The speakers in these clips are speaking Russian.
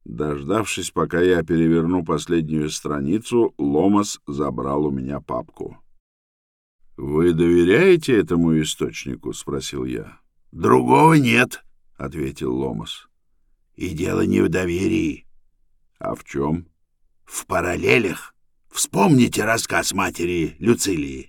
Дождавшись, пока я переверну последнюю страницу, Ломас забрал у меня папку. «Вы доверяете этому источнику?» — спросил я. «Другого нет», — ответил Ломас. «И дело не в доверии». «А в чем?» «В параллелях. Вспомните рассказ матери Люцилии».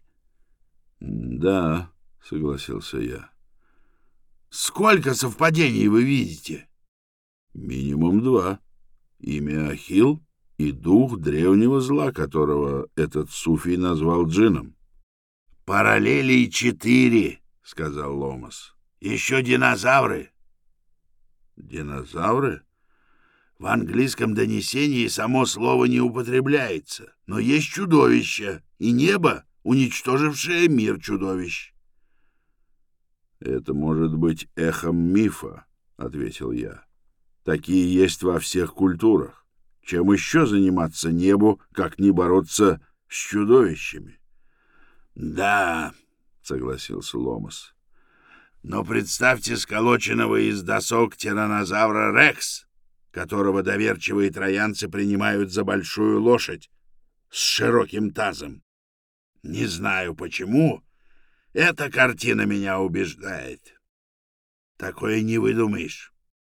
«Да», — согласился я. «Сколько совпадений вы видите?» «Минимум 2. Имя Ахилл и дух древнего зла, которого этот суфий назвал джинном». «Параллелей 4, — сказал Ломас. Еще динозавры». «Динозавры?» В английском донесении само слово не употребляется, но есть чудовища и небо, уничтожившее мир чудовищ. «Это может быть эхом мифа», — ответил я. «Такие есть во всех культурах. Чем еще заниматься небу, как не бороться с чудовищами?» «Да», — согласился Ломас. «Но представьте сколоченного из досок тираннозавра Рекс, которого доверчивые троянцы принимают за большую лошадь с широким тазом. Не знаю почему, эта картина меня убеждает. Такое не выдумаешь».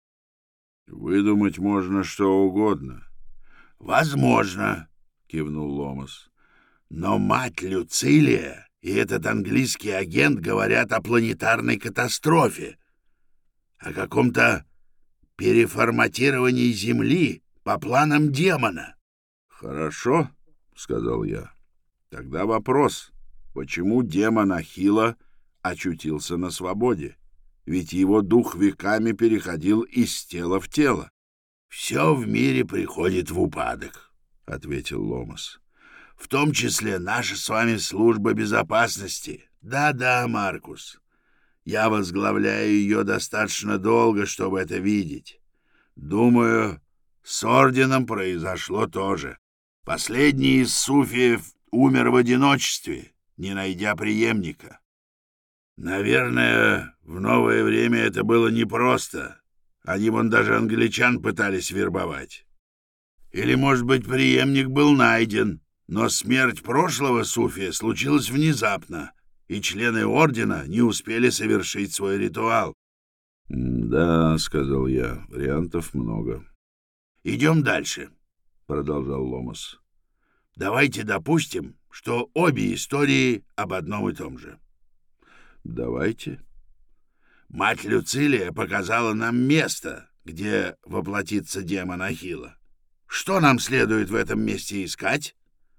«Выдумать можно что угодно». «Возможно», — кивнул Ломас. «Но мать Люцилия и этот английский агент говорят о планетарной катастрофе, о каком-то переформатировании Земли по планам демона». «Хорошо», — сказал я. «Тогда вопрос, почему демон Ахилла очутился на свободе? Ведь его дух веками переходил из тела в тело». «Все в мире приходит в упадок», — ответил Ломас. «В том числе наша с вами служба безопасности. Да-да, Маркус. Я возглавляю ее достаточно долго, чтобы это видеть. Думаю, с орденом произошло то же. Последний из суфиев умер в одиночестве, не найдя преемника. Наверное, в новое время это было непросто. Они вон даже англичан пытались вербовать. Или, может быть, преемник был найден, но смерть прошлого суфия случилась внезапно, и члены ордена не успели совершить свой ритуал». «Да», — сказал я, — «вариантов много». «Идем дальше», — продолжал Ломас. «Давайте допустим, что обе истории об одном и том же». «Давайте». Мать Люцилия показала нам место, где воплотится демон Ахилла. Что нам следует в этом месте искать?»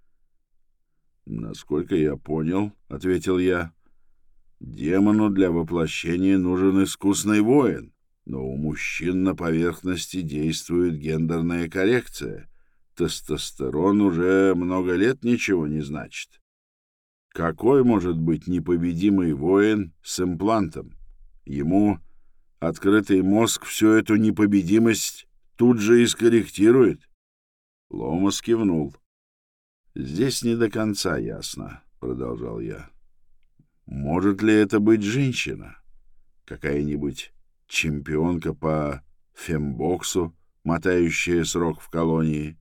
«Насколько я понял, — ответил я, — демону для воплощения нужен искусный воин, но у мужчин на поверхности действует гендерная коррекция. Тестостерон уже много лет ничего не значит. Какой может быть непобедимый воин с имплантом? Ему открытый мозг всю эту непобедимость тут же и скорректирует». Ломас кивнул. «Здесь не до конца ясно», — продолжал я. «Может ли это быть женщина? Какая-нибудь чемпионка по фембоксу, мотающая срок в колонии?»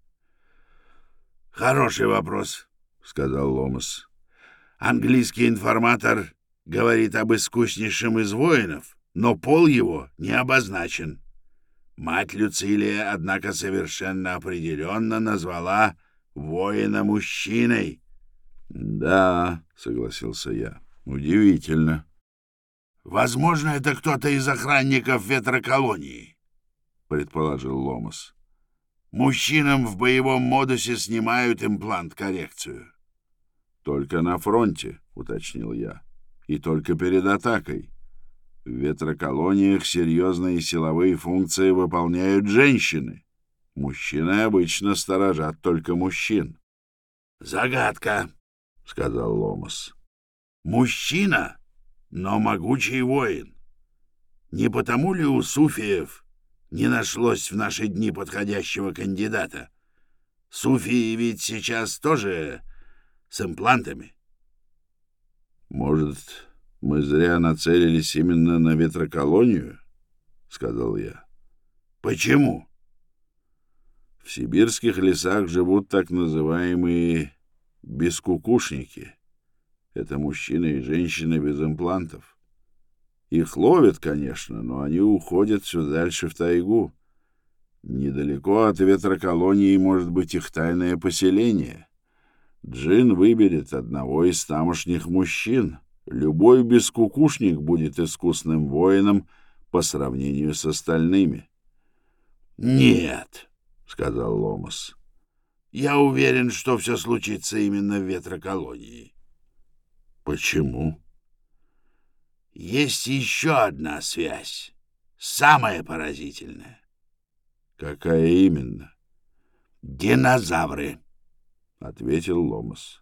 «Хороший вопрос», — сказал Ломас. «Английский информатор говорит об искуснейшем из воинов, но пол его не обозначен. Мать Люцилия, однако, совершенно определенно назвала воина мужчиной». «Да», — согласился я, — «удивительно». «Возможно, это кто-то из охранников ветроколонии», — предположил Ломас. «Мужчинам в боевом модусе снимают имплант-коррекцию». «Только на фронте», — уточнил я, — «и только перед атакой. В ветроколониях серьезные силовые функции выполняют женщины. Мужчины обычно сторожат только мужчин». «Загадка», — сказал Ломас. «Мужчина, но могучий воин. Не потому ли у суфиев не нашлось в наши дни подходящего кандидата? Суфии ведь сейчас тоже с имплантами». «Может, мы зря нацелились именно на ветроколонию?» — сказал я. «Почему?» сибирских лесах живут так называемые бескукушники. Это мужчины и женщины без имплантов. Их ловят, конечно, но они уходят все дальше в тайгу. Недалеко от ветроколонии может быть их тайное поселение. Джин выберет одного из тамошних мужчин. Любой бескукушник будет искусным воином по сравнению с остальными. — Нет, — сказал Ломас. — Я уверен, что все случится именно в ветроколонии. — Почему? — Есть еще одна связь, самая поразительная. — Какая именно? — Динозавры, — ответил Ломас.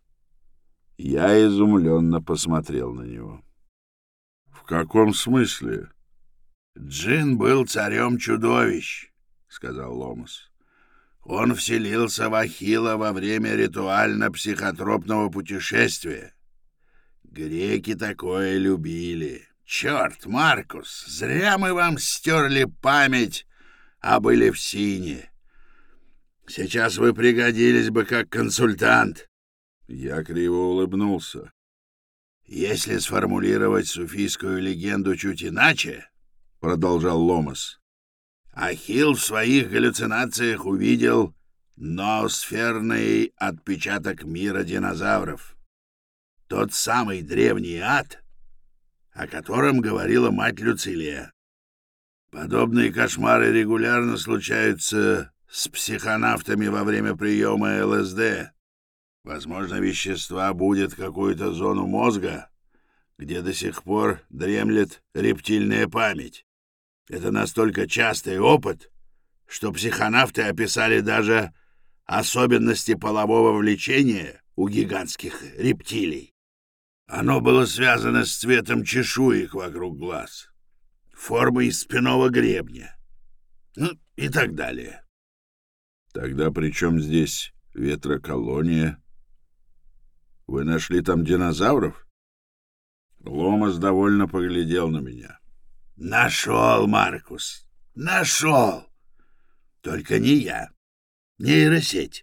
Я изумленно посмотрел на него. — В каком смысле? — Джин был царем чудовищ, — сказал Ломас. Он вселился в Ахилла во время ритуально-психотропного путешествия. Греки такое любили. Черт, Маркус, зря мы вам стерли память об Элевсине. Сейчас вы пригодились бы как консультант. Я криво улыбнулся. Если сформулировать суфийскую легенду чуть иначе, — продолжал Ломас, — Ахилл в своих галлюцинациях увидел ноосферный отпечаток мира динозавров. Тот самый древний ад, о котором говорила мать Люцилия. Подобные кошмары регулярно случаются с психонавтами во время приема ЛСД. Возможно, вещества будет какую-то зону мозга, где до сих пор дремлет рептильная память. Это настолько частый опыт, что психонавты описали даже особенности полового влечения у гигантских рептилий. Оно было связано с цветом чешуек вокруг глаз, формой спинного гребня, ну и так далее. Тогда при чем здесь ветроколония? Вы нашли там динозавров? Ломас довольно поглядел на меня. Нашел, Маркус, нашел. Только не я. Нейросеть.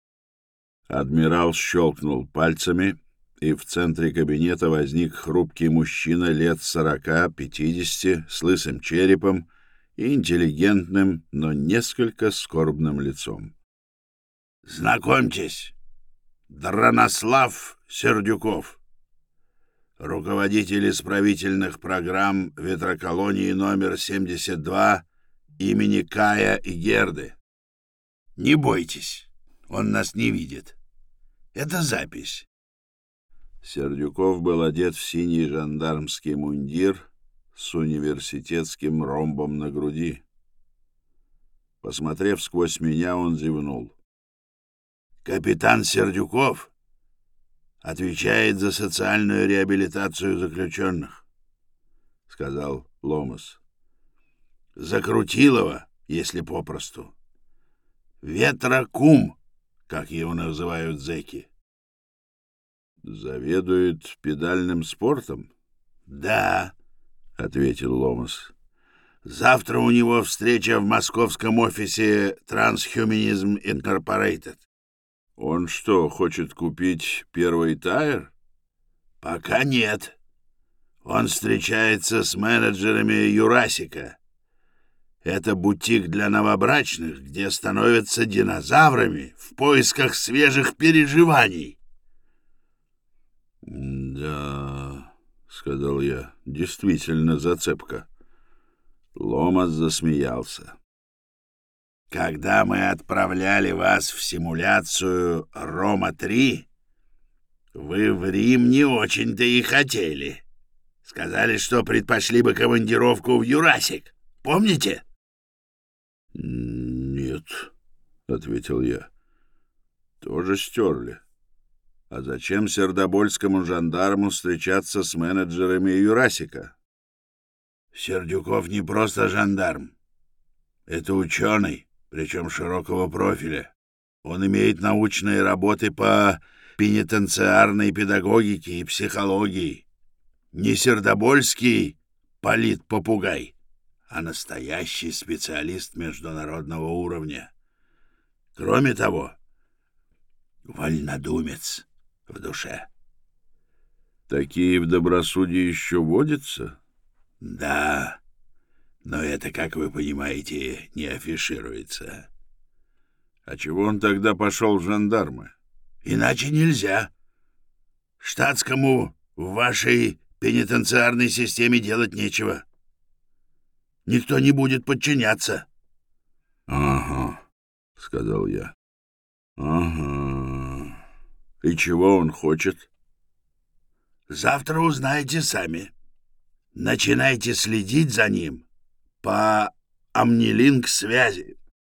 Адмирал щелкнул пальцами, и в центре кабинета возник хрупкий мужчина лет 40-50 с лысым черепом и интеллигентным, но несколько скорбным лицом. Знакомьтесь, Дронослав Сердюков, руководитель исправительных программ ветроколонии номер 72 имени Кая и Герды. Не бойтесь, он нас не видит. Это запись. Сердюков был одет в синий жандармский мундир с университетским ромбом на груди. Посмотрев сквозь меня, он зевнул. Капитан Сердюков отвечает за социальную реабилитацию заключенных, — сказал Ломас. Закрутилова, если попросту. Ветрокум, как его называют зэки. Заведует педальным спортом? — Да, — ответил Ломас. — Завтра у него встреча в московском офисе Transhumanism Incorporated. — Он что, хочет купить первый тайр? — Пока нет. Он встречается с менеджерами Юрасика. Это бутик для новобрачных, где становятся динозаврами в поисках свежих переживаний. — Да, — сказал я, — действительно зацепка. Ломас засмеялся. — Когда мы отправляли вас в симуляцию Рома-3, вы в Рим не очень-то и хотели. Сказали, что предпочли бы командировку в Юрасик. Помните? — Нет, — ответил я. — Тоже стерли. А зачем сердобольскому жандарму встречаться с менеджерами Юрасика? Сердюков не просто жандарм. Это ученый, причем широкого профиля. Он имеет научные работы по пенитенциарной педагогике и психологии. Не сердобольский полит-попугай, а настоящий специалист международного уровня. Кроме того, вольнодумец в душе. Такие в добросудии еще водятся? Да, но это, как вы понимаете, не афишируется. А чего он тогда пошел в жандармы? Иначе нельзя. Штатскому в вашей пенитенциарной системе делать нечего. Никто не будет подчиняться. — Ага, — сказал я. — Ага. И чего он хочет? — Завтра узнаете сами. Начинайте следить за ним по амнилинк-связи.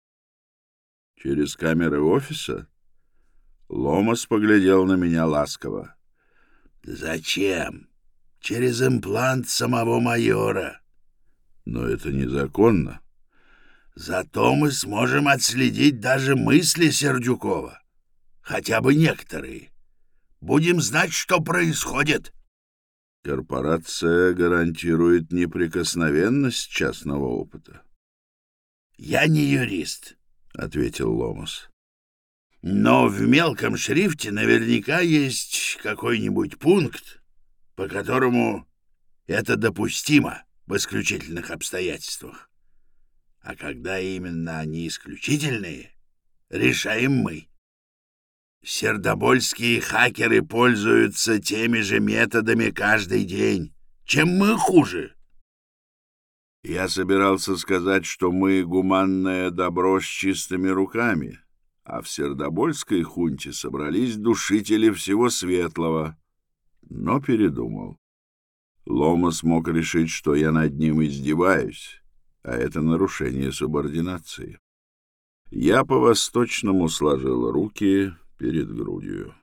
Через камеры офиса? Ломас поглядел на меня ласково. — Зачем? Через имплант самого майора. — Но это незаконно. — Зато мы сможем отследить даже мысли Сердюкова. Хотя бы некоторые. Будем знать, что происходит. Корпорация гарантирует неприкосновенность частного опыта. — Я не юрист, — ответил Ломас. — но в мелком шрифте наверняка есть какой-нибудь пункт, по которому это допустимо в исключительных обстоятельствах. А когда именно они исключительные, решаем мы. Сердобольские хакеры пользуются теми же методами каждый день. Чем мы хуже? Я собирался сказать, что мы гуманное добро с чистыми руками, а в Сердобольской хунте собрались душители всего светлого, но передумал. Ломас мог решить, что я над ним издеваюсь, а это нарушение субординации. Я по-восточному сложил руки перед грудью.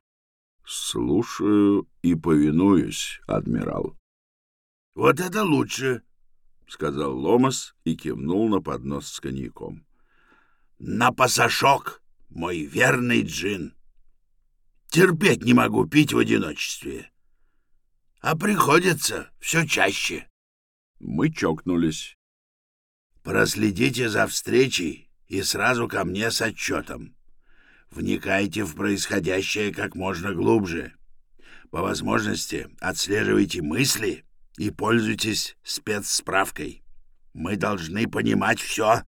«Слушаю и повинуюсь, адмирал». «Вот это лучше», — сказал Ломас и кивнул на поднос с коньяком. «На пасашок, мой верный джин. Терпеть не могу пить в одиночестве. А приходится все чаще». Мы чокнулись. «Проследите за встречей и сразу ко мне с отчетом. Вникайте в происходящее как можно глубже. По возможности отслеживайте мысли и пользуйтесь спецсправкой. Мы должны понимать все».